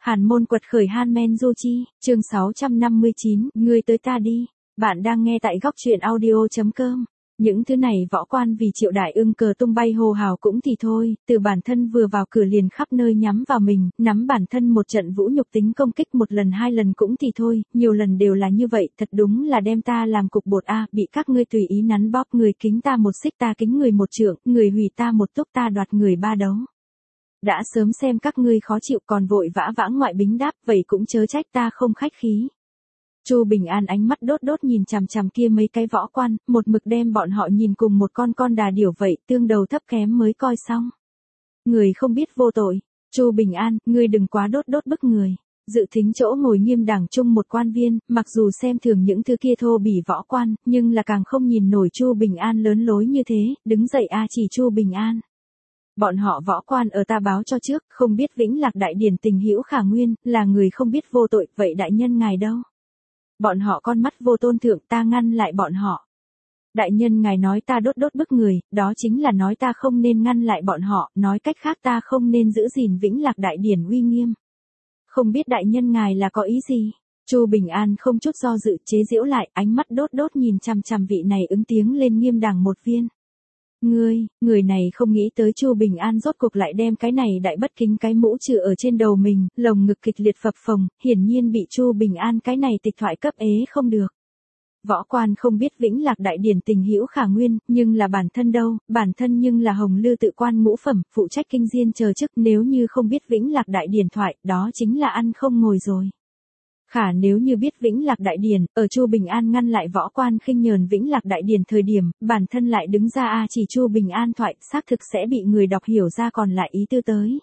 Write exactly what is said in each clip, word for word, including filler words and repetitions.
Hàn môn quật khởi Hanmen Du Chi, chương sáu trăm năm mươi chín, ngươi tới ta đi. Bạn đang nghe tại góc truyện audio.com. Những thứ này võ quan vì Triệu Đại Ưng cờ tung bay hô hào cũng thì thôi, từ bản thân vừa vào cửa liền khắp nơi nhắm vào mình, nắm bản thân một trận vũ nhục tính công kích một lần hai lần cũng thì thôi, nhiều lần đều là như vậy, thật đúng là đem ta làm cục bột a, bị các ngươi tùy ý nắn bóp, người kính ta một xích ta kính người một trượng, người hủy ta một túc ta đoạt người ba đấu. Đã sớm xem các ngươi khó chịu còn vội vã vãng ngoại bính đáp, vậy cũng chớ trách ta không khách khí. Chu Bình An ánh mắt đốt đốt nhìn chằm chằm kia mấy cái võ quan, một mực đem bọn họ nhìn cùng một con con đà điểu vậy, tương đầu thấp kém mới coi xong. Người không biết vô tội, Chu Bình An, ngươi đừng quá đốt đốt bức người. Dự thính chỗ ngồi nghiêm đẳng chung một quan viên, mặc dù xem thường những thứ kia thô bỉ võ quan, nhưng là càng không nhìn nổi Chu Bình An lớn lối như thế, đứng dậy a chỉ Chu Bình An. Bọn họ võ quan ở ta báo cho trước, không biết Vĩnh Lạc Đại Điển tình hữu khả nguyên, là người không biết vô tội, vậy đại nhân ngài đâu? Bọn họ con mắt vô tôn thượng, ta ngăn lại bọn họ. Đại nhân ngài nói ta đốt đốt bức người, đó chính là nói ta không nên ngăn lại bọn họ, nói cách khác ta không nên giữ gìn Vĩnh Lạc Đại Điển uy nghiêm. Không biết đại nhân ngài là có ý gì? Chu Bình An không chút do dự chế giễu lại, ánh mắt đốt đốt nhìn chằm chằm vị này ứng tiếng lên nghiêm đẳng một viên. Ngươi, người này không nghĩ tới Chu Bình An rốt cuộc lại đem cái này đại bất kính cái mũ trừ ở trên đầu mình, lồng ngực kịch liệt phập phồng, hiển nhiên bị Chu Bình An cái này tịch thoại cấp ế không được. Võ quan không biết Vĩnh Lạc Đại Điển tình hữu khả nguyên, nhưng là bản thân đâu, bản thân nhưng là Hồng Lư tự quan ngũ phẩm, phụ trách kinh diên chờ chức, nếu như không biết Vĩnh Lạc Đại Điển thoại, đó chính là ăn không ngồi rồi. Khả nếu như biết Vĩnh Lạc Đại Điển, ở Chu Bình An ngăn lại võ quan khinh nhờn Vĩnh Lạc Đại Điển thời điểm, bản thân lại đứng ra a chỉ Chu Bình An thoại, xác thực sẽ bị người đọc hiểu ra còn lại ý tư tới.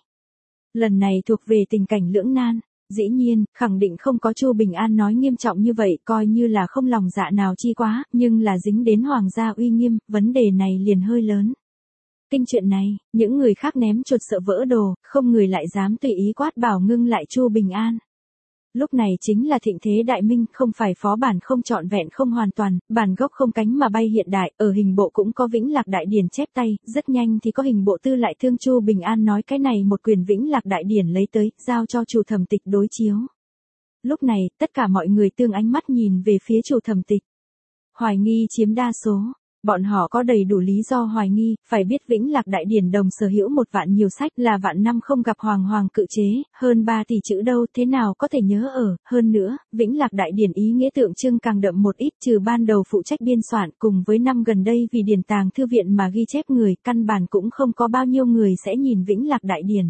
Lần này thuộc về tình cảnh lưỡng nan, dĩ nhiên, khẳng định không có Chu Bình An nói nghiêm trọng như vậy, coi như là không lòng dạ nào chi quá, nhưng là dính đến hoàng gia uy nghiêm, vấn đề này liền hơi lớn. Kinh chuyện này, những người khác ném chuột sợ vỡ đồ, không người lại dám tùy ý quát bảo ngưng lại Chu Bình An. Lúc này chính là thịnh thế đại minh, không phải phó bản không trọn vẹn không hoàn toàn, bản gốc không cánh mà bay hiện đại, ở hình bộ cũng có Vĩnh Lạc Đại Điển chép tay, rất nhanh thì có hình bộ tư lại thương Chu Bình An nói cái này một quyền Vĩnh Lạc Đại Điển lấy tới, giao cho chủ thẩm tịch đối chiếu. Lúc này, tất cả mọi người tương ánh mắt nhìn về phía chủ thẩm tịch. Hoài nghi chiếm đa số. Bọn họ có đầy đủ lý do hoài nghi, phải biết Vĩnh Lạc Đại Điển đồng sở hữu một vạn nhiều sách là vạn năm không gặp hoàng hoàng cự chế, hơn ba tỷ chữ đâu thế nào có thể nhớ ở, hơn nữa, Vĩnh Lạc Đại Điển ý nghĩa tượng trưng càng đậm một ít trừ ban đầu phụ trách biên soạn cùng với năm gần đây vì điển tàng thư viện mà ghi chép người, căn bản cũng không có bao nhiêu người sẽ nhìn Vĩnh Lạc Đại Điển.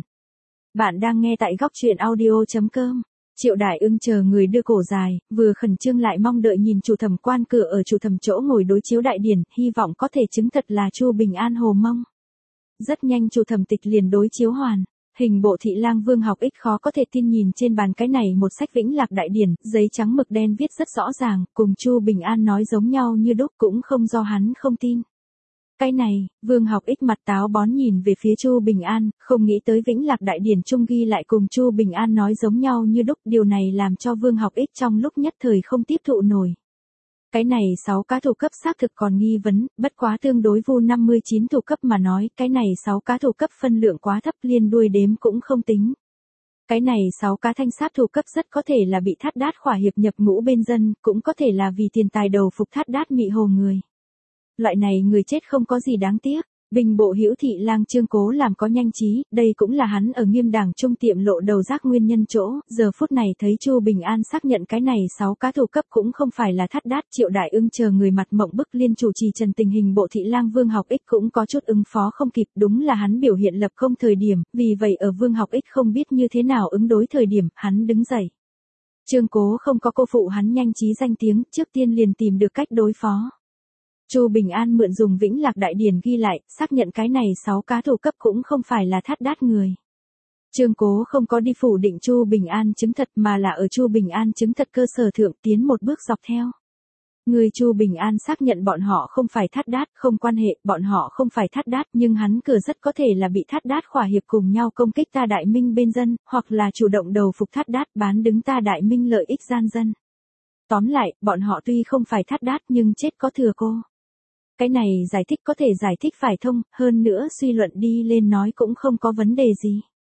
Bạn đang nghe tại góc truyện audio.com. Triệu Đại Ưng chờ người đưa cổ dài, vừa khẩn trương lại mong đợi nhìn chủ thẩm quan cửa ở chủ thẩm chỗ ngồi đối chiếu đại điển, hy vọng có thể chứng thật là Chu Bình An hồ mông. Rất nhanh chủ thẩm tịch liền đối chiếu hoàn, hình bộ thị lang Vương Học Ích khó có thể tin nhìn trên bàn cái này một sách Vĩnh Lạc Đại Điển, giấy trắng mực đen viết rất rõ ràng, cùng Chu Bình An nói giống nhau như đúc cũng không do hắn không tin. Cái này, Vương Học Ích mặt táo bón nhìn về phía Chu Bình An, không nghĩ tới Vĩnh Lạc Đại Điển trung ghi lại cùng Chu Bình An nói giống nhau như đúc, điều này làm cho Vương Học Ích trong lúc nhất thời không tiếp thụ nổi. Cái này sáu cá thủ cấp xác thực còn nghi vấn, bất quá tương đối vu năm mươi chín thủ cấp mà nói, cái này sáu cá thủ cấp phân lượng quá thấp liên đuôi đếm cũng không tính. Cái này sáu cá thanh sát thủ cấp rất có thể là bị thát đát khỏa hiệp nhập ngũ bên dân, cũng có thể là vì tiền tài đầu phục thát đát mị hồ người. Loại này người chết không có gì đáng tiếc. Bình bộ hữu thị lang Trương Cố làm có nhanh trí, đây cũng là hắn ở nghiêm đảng trung tiệm lộ đầu rác nguyên nhân chỗ, giờ phút này thấy Chu Bình An xác nhận cái này sáu cá thủ cấp cũng không phải là thắt đát, Triệu Đại Ưng chờ người mặt mộng bức liên chủ trì trần tình hình bộ thị lang Vương Học Ích cũng có chút ứng phó không kịp, đúng là hắn biểu hiện lập không thời điểm, vì vậy ở Vương Học Ích không biết như thế nào ứng đối thời điểm, hắn đứng dậy. Trương Cố không có cô phụ hắn nhanh trí danh tiếng, trước tiên liền tìm được cách đối phó. Chu Bình An mượn dùng Vĩnh Lạc Đại Điển ghi lại, xác nhận cái này sáu cá thủ cấp cũng không phải là thát đát người. Trương Cố không có đi phủ định Chu Bình An chứng thật mà là ở Chu Bình An chứng thật cơ sở thượng tiến một bước dọc theo. Người Chu Bình An xác nhận bọn họ không phải thát đát, không quan hệ, bọn họ không phải thát đát, nhưng hắn cửa rất có thể là bị thát đát khỏa hiệp cùng nhau công kích ta Đại Minh bên dân, hoặc là chủ động đầu phục thát đát bán đứng ta Đại Minh lợi ích gian dân. Tóm lại, bọn họ tuy không phải thát đát nhưng chết có thừa cô. Cái này giải thích có thể giải thích phải thông, hơn nữa suy luận đi lên nói cũng không có vấn đề gì.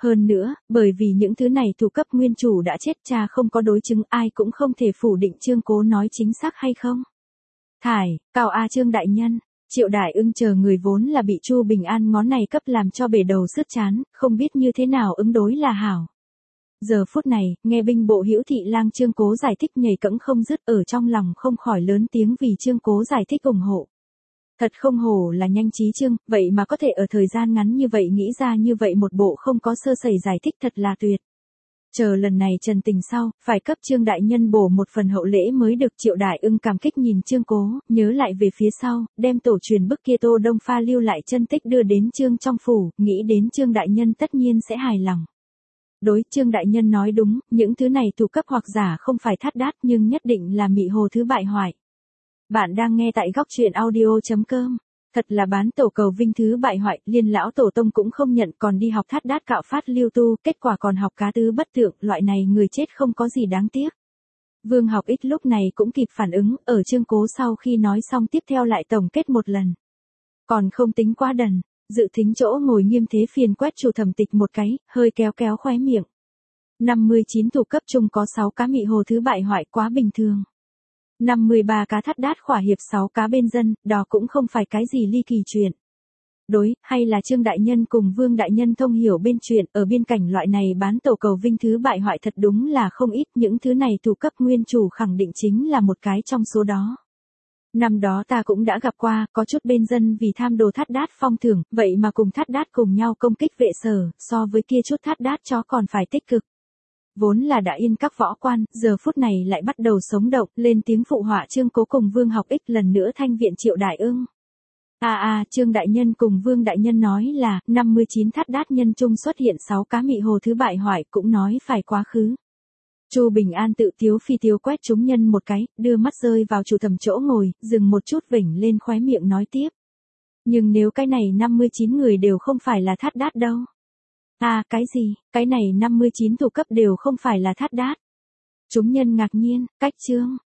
Hơn nữa, bởi vì những thứ này thủ cấp nguyên chủ đã chết, cha không có đối chứng, ai cũng không thể phủ định Trương Cố nói chính xác hay không. Thải, Cao A Trương đại nhân, Triệu Đại Ưng chờ người vốn là bị Chu Bình An ngón này cấp làm cho bể đầu sứt chán, không biết như thế nào ứng đối là hảo. Giờ phút này, nghe binh bộ Hữu Thị Lang Trương Cố giải thích nhảy cẫng không dứt, ở trong lòng không khỏi lớn tiếng vì Trương Cố giải thích ủng hộ. Thật không hổ là nhanh trí Trương, vậy mà có thể ở thời gian ngắn như vậy nghĩ ra như vậy một bộ không có sơ sẩy giải thích thật là tuyệt. Chờ lần này trần tình sau, phải cấp Trương đại nhân bổ một phần hậu lễ mới được. Triệu Đại Ưng cảm kích nhìn Trương Cố, nhớ lại về phía sau, đem tổ truyền bức kia Tô Đông Pha lưu lại chân tích đưa đến Trương trong phủ, nghĩ đến Trương đại nhân tất nhiên sẽ hài lòng. Đối, Trương đại nhân nói đúng, những thứ này thủ cấp hoặc giả không phải thắt đát nhưng nhất định là mị hồ thứ bại hoại. Bạn đang nghe tại góc truyện audio chấm com. Thật là bán tổ cầu vinh thứ bại hoại, liên lão tổ tông cũng không nhận, còn đi học thắt đát cạo phát lưu tu, kết quả còn học cá tứ bất tượng, loại này người chết không có gì đáng tiếc. Vương Học Ích lúc này cũng kịp phản ứng, ở Trương Cố sau khi nói xong tiếp theo lại tổng kết một lần. Còn không tính quá đần, dự thính chỗ ngồi nghiêm thế phiền quét chủ thẩm tịch một cái, hơi kéo kéo khóe miệng. năm mươi chín thủ cấp chung có sáu cá mị hồ thứ bại hoại quá bình thường. năm mươi ba cá thắt đát khỏa hiệp sáu cá bên dân, đó cũng không phải cái gì ly kỳ chuyện. Đối, hay là Trương đại nhân cùng Vương đại nhân thông hiểu bên chuyện, ở biên cảnh loại này bán tổ cầu vinh thứ bại hoại thật đúng là không ít, những thứ này thủ cấp nguyên chủ khẳng định chính là một cái trong số đó. Năm đó ta cũng đã gặp qua, có chút bên dân vì tham đồ thắt đát phong thưởng, vậy mà cùng thắt đát cùng nhau công kích vệ sở, so với kia chút thắt đát chó còn phải tích cực. Vốn là đã yên các võ quan, giờ phút này lại bắt đầu sống động, lên tiếng phụ họa Trương Cố cùng Vương Học Ích lần nữa thanh viện Triệu Đại Ưng. À à, Trương đại nhân cùng Vương đại nhân nói là, năm mươi chín thắt đát nhân chung xuất hiện sáu cá mị hồ thứ bại hoại, cũng nói phải quá khứ. Chu Bình An tự tiếu phi tiếu quét chúng nhân một cái, đưa mắt rơi vào chủ thẩm chỗ ngồi, dừng một chút vểnh lên khóe miệng nói tiếp. Nhưng nếu cái này năm mươi chín người đều không phải là thắt đát đâu. À, cái gì, cái này năm mươi chín thủ cấp đều không phải là thắt đát. Chúng nhân ngạc nhiên, cách Trương,